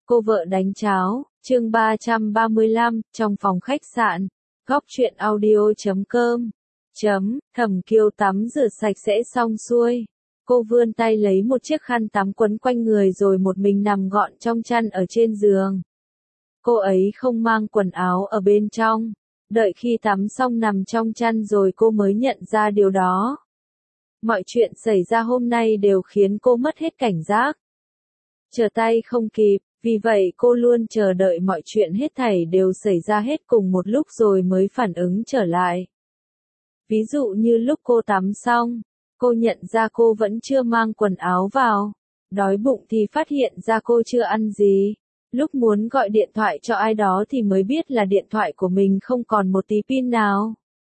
Cô vợ đánh cháo, chương 335, trong phòng khách sạn, góc truyện audio.com. Thẩm Kiều tắm rửa sạch sẽ xong xuôi. Cô vươn tay lấy một chiếc khăn tắm quấn quanh người rồi một mình nằm gọn trong chăn ở trên giường. Cô ấy không mang quần áo ở bên trong. Đợi khi tắm xong nằm trong chăn rồi cô mới nhận ra điều đó. Mọi chuyện xảy ra hôm nay đều khiến cô mất hết cảnh giác. Trở tay không kịp, vì vậy cô luôn chờ đợi mọi chuyện hết thảy đều xảy ra hết cùng một lúc rồi mới phản ứng trở lại. Ví dụ như lúc cô tắm xong, cô nhận ra cô vẫn chưa mang quần áo vào. Đói bụng thì phát hiện ra cô chưa ăn gì. Lúc muốn gọi điện thoại cho ai đó thì mới biết là điện thoại của mình không còn một tí pin nào.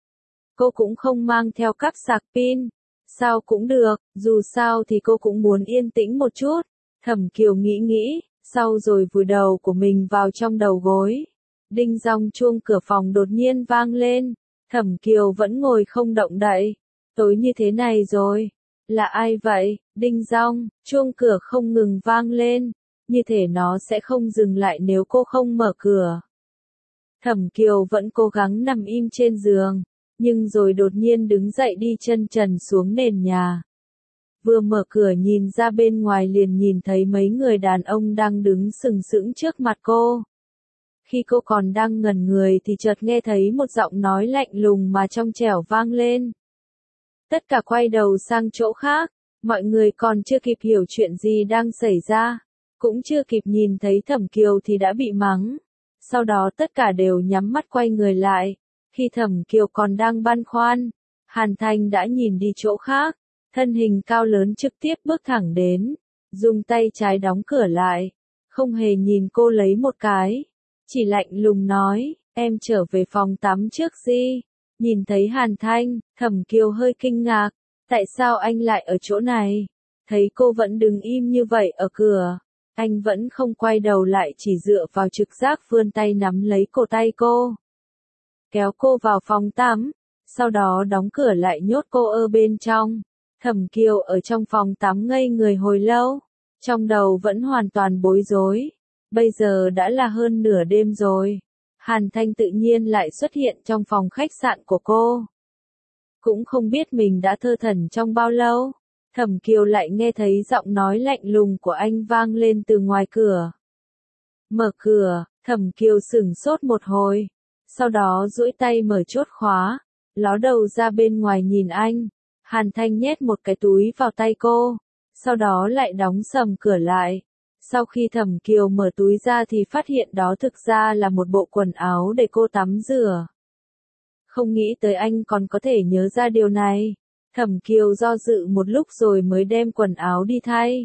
Cô cũng không mang theo cáp sạc pin. Sao cũng được, dù sao thì cô cũng muốn yên tĩnh một chút. Thẩm Kiều nghĩ, sau rồi vùi đầu của mình vào trong đầu gối. Đinh dong chuông cửa phòng đột nhiên vang lên. Thẩm Kiều vẫn ngồi không động đậy. Tối như thế này rồi. Là ai vậy? Đinh dong, chuông cửa không ngừng vang lên. Như thể nó sẽ không dừng lại nếu cô không mở cửa. Thẩm Kiều vẫn cố gắng nằm im trên giường. Nhưng rồi đột nhiên đứng dậy đi chân trần xuống nền nhà. Vừa mở cửa nhìn ra bên ngoài liền nhìn thấy mấy người đàn ông đang đứng sừng sững trước mặt cô. Khi cô còn đang ngẩn người thì chợt nghe thấy một giọng nói lạnh lùng mà trong trẻo vang lên. Tất cả quay đầu sang chỗ khác, mọi người còn chưa kịp hiểu chuyện gì đang xảy ra, cũng chưa kịp nhìn thấy Thẩm Kiều thì đã bị mắng. Sau đó tất cả đều nhắm mắt quay người lại. Khi Thẩm Kiều còn đang băn khoăn, Hàn Thanh đã nhìn đi chỗ khác, thân hình cao lớn trực tiếp bước thẳng đến, dùng tay trái đóng cửa lại, không hề nhìn cô lấy một cái, chỉ lạnh lùng nói, em trở về phòng tắm trước đi. Nhìn thấy Hàn Thanh, Thẩm Kiều hơi kinh ngạc, tại sao anh lại ở chỗ này? Thấy cô vẫn đứng im như vậy ở cửa, anh vẫn không quay đầu lại chỉ dựa vào trực giác vươn tay nắm lấy cổ tay cô. Kéo cô vào phòng tắm, sau đó đóng cửa lại nhốt cô ở bên trong. Thẩm Kiều ở trong phòng tắm ngây người hồi lâu, trong đầu vẫn hoàn toàn bối rối. Bây giờ đã là hơn nửa đêm rồi. Hàn Thanh tự nhiên lại xuất hiện trong phòng khách sạn của cô. Cũng không biết mình đã thơ thẩn trong bao lâu. Thẩm Kiều lại nghe thấy giọng nói lạnh lùng của anh vang lên từ ngoài cửa. Mở cửa, Thẩm Kiều sửng sốt một hồi. Sau đó duỗi tay mở chốt khóa, ló đầu ra bên ngoài nhìn anh. Hàn Thanh nhét một cái túi vào tay cô, sau đó lại đóng sầm cửa lại. Sau khi Thẩm Kiều mở túi ra thì phát hiện đó thực ra là một bộ quần áo để cô tắm rửa. Không nghĩ tới anh còn có thể nhớ ra điều này. Thẩm Kiều do dự một lúc rồi mới đem quần áo đi thay.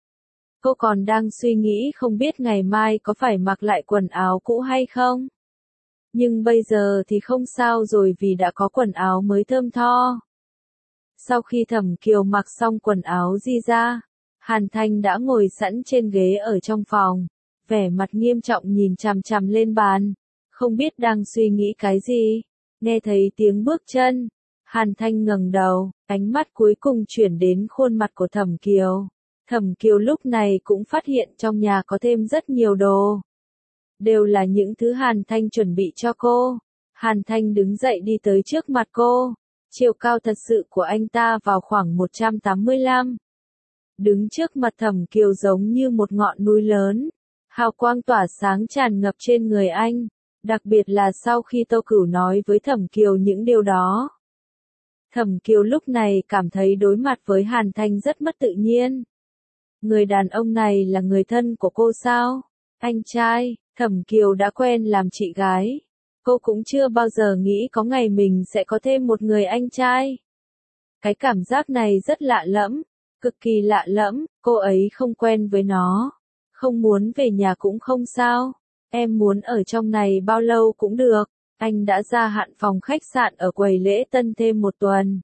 Cô còn đang suy nghĩ không biết ngày mai có phải mặc lại quần áo cũ hay không. Nhưng bây giờ thì không sao rồi vì đã có quần áo mới thơm tho. Sau khi Thẩm Kiều mặc xong quần áo di ra, Hàn Thanh đã ngồi sẵn trên ghế ở trong phòng, vẻ mặt nghiêm trọng nhìn chằm chằm lên bàn, không biết đang suy nghĩ cái gì. Nghe thấy tiếng bước chân, Hàn Thanh ngẩng đầu, ánh mắt cuối cùng chuyển đến khuôn mặt của Thẩm Kiều. Thẩm Kiều lúc này cũng phát hiện trong nhà có thêm rất nhiều đồ. Đều là những thứ Hàn Thanh chuẩn bị cho cô. Hàn Thanh đứng dậy đi tới trước mặt cô. Chiều cao thật sự của anh ta vào khoảng 185. Đứng trước mặt Thẩm Kiều giống như một ngọn núi lớn. Hào quang tỏa sáng tràn ngập trên người anh. Đặc biệt là sau khi Tô Cửu nói với Thẩm Kiều những điều đó. Thẩm Kiều lúc này cảm thấy đối mặt với Hàn Thanh rất mất tự nhiên. Người đàn ông này là người thân của cô sao? Anh trai, Thẩm Kiều đã quen làm chị gái. Cô cũng chưa bao giờ nghĩ có ngày mình sẽ có thêm một người anh trai. Cái cảm giác này rất lạ lẫm, cực kỳ lạ lẫm, cô ấy không quen với nó. Không muốn về nhà cũng không sao. Em muốn ở trong này bao lâu cũng được. Anh đã gia hạn phòng khách sạn ở quầy lễ tân thêm 1 tuần.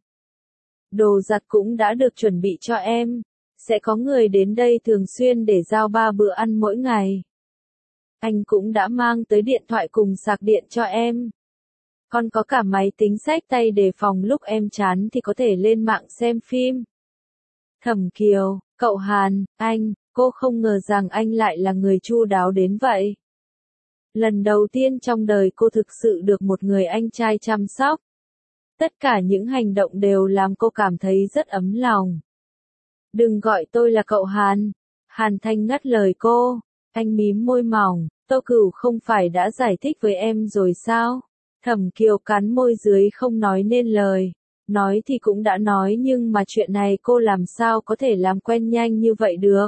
Đồ giặt cũng đã được chuẩn bị cho em. Sẽ có người đến đây thường xuyên để giao 3 bữa ăn mỗi ngày. Anh cũng đã mang tới điện thoại cùng sạc điện cho em. Còn có cả máy tính xách tay để phòng lúc em chán thì có thể lên mạng xem phim. Thẩm Kiều, cậu Hàn, anh, Cô không ngờ rằng anh lại là người chu đáo đến vậy. Lần đầu tiên trong đời cô thực sự được một người anh trai chăm sóc. Tất cả những hành động đều làm cô cảm thấy rất ấm lòng. Đừng gọi tôi là cậu Hàn. Hàn Thanh ngắt lời cô. Anh mím môi mỏng. Tô Cửu không phải đã giải thích với em rồi sao? Thẩm Kiều cắn môi dưới không nói nên lời. Nói thì cũng đã nói nhưng mà chuyện này cô làm sao có thể làm quen nhanh như vậy được.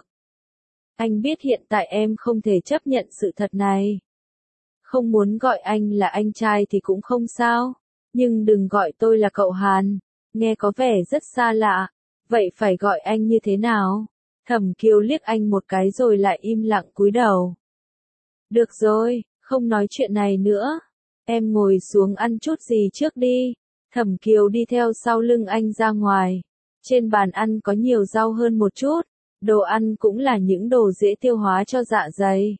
Anh biết hiện tại em không thể chấp nhận sự thật này. Không muốn gọi anh là anh trai thì cũng không sao. Nhưng đừng gọi tôi là cậu Hàn. Nghe có vẻ rất xa lạ. Vậy phải gọi anh như thế nào? Thẩm Kiều liếc anh một cái rồi lại im lặng cúi đầu. Được rồi, không nói chuyện này nữa. Em ngồi xuống ăn chút gì trước đi. Thẩm Kiều đi theo sau lưng anh ra ngoài. Trên bàn ăn có nhiều rau hơn một chút. Đồ ăn cũng là những đồ dễ tiêu hóa cho dạ dày.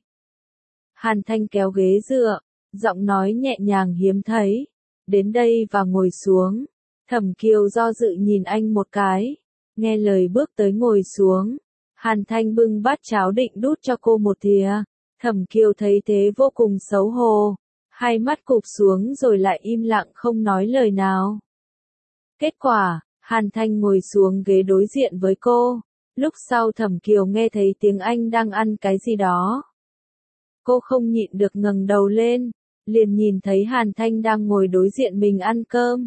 Hàn Thanh kéo ghế dựa, giọng nói nhẹ nhàng hiếm thấy. Đến đây và ngồi xuống. Thẩm Kiều do dự nhìn anh một cái. Nghe lời bước tới ngồi xuống. Hàn Thanh bưng bát cháo định đút cho cô một thìa. Thẩm Kiều thấy thế vô cùng xấu hổ. Hai mắt cụp xuống rồi lại im lặng không nói lời nào. Kết quả, Hàn Thanh ngồi xuống ghế đối diện với cô. Lúc sau Thẩm Kiều nghe thấy tiếng anh đang ăn cái gì đó. Cô không nhịn được ngẩng đầu lên, liền nhìn thấy Hàn Thanh đang ngồi đối diện mình ăn cơm.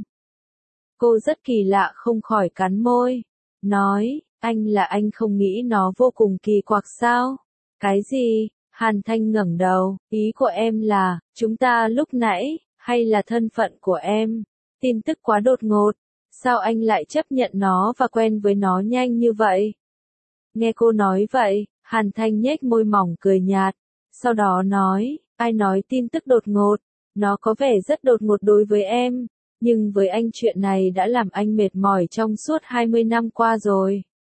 Cô rất kỳ lạ không khỏi cắn môi. Nói, anh không nghĩ nó vô cùng kỳ quặc sao? Cái gì? Hàn Thanh ngẩng đầu, ý của em là, chúng ta lúc nãy, hay là thân phận của em? Tin tức quá đột ngột, sao anh lại chấp nhận nó và quen với nó nhanh như vậy? Nghe cô nói vậy, Hàn Thanh nhếch môi mỏng cười nhạt, sau đó nói, ai nói tin tức đột ngột, nó có vẻ rất đột ngột đối với em, nhưng với anh chuyện này đã làm anh mệt mỏi trong suốt 20 năm qua rồi.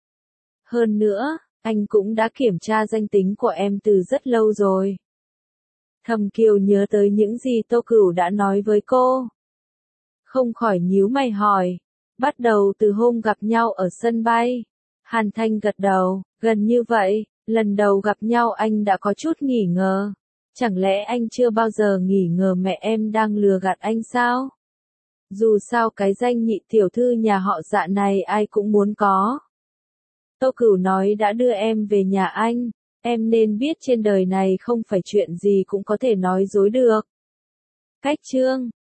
Hơn nữa, anh cũng đã kiểm tra danh tính của em từ rất lâu rồi. Thẩm Kiều nhớ tới những gì Tô Cửu đã nói với cô. Không khỏi nhíu mày hỏi. Bắt đầu từ hôm gặp nhau ở sân bay. Hàn Thanh gật đầu, gần như vậy, lần đầu gặp nhau anh đã có chút nghỉ ngờ. Chẳng lẽ anh chưa bao giờ nghỉ ngờ mẹ em đang lừa gạt anh sao? Dù sao cái danh nhị tiểu thư nhà họ Dạ này ai cũng muốn có. Tô Cửu nói đã đưa em về nhà anh, em nên biết trên đời này không phải chuyện gì cũng có thể nói dối được. Cách chương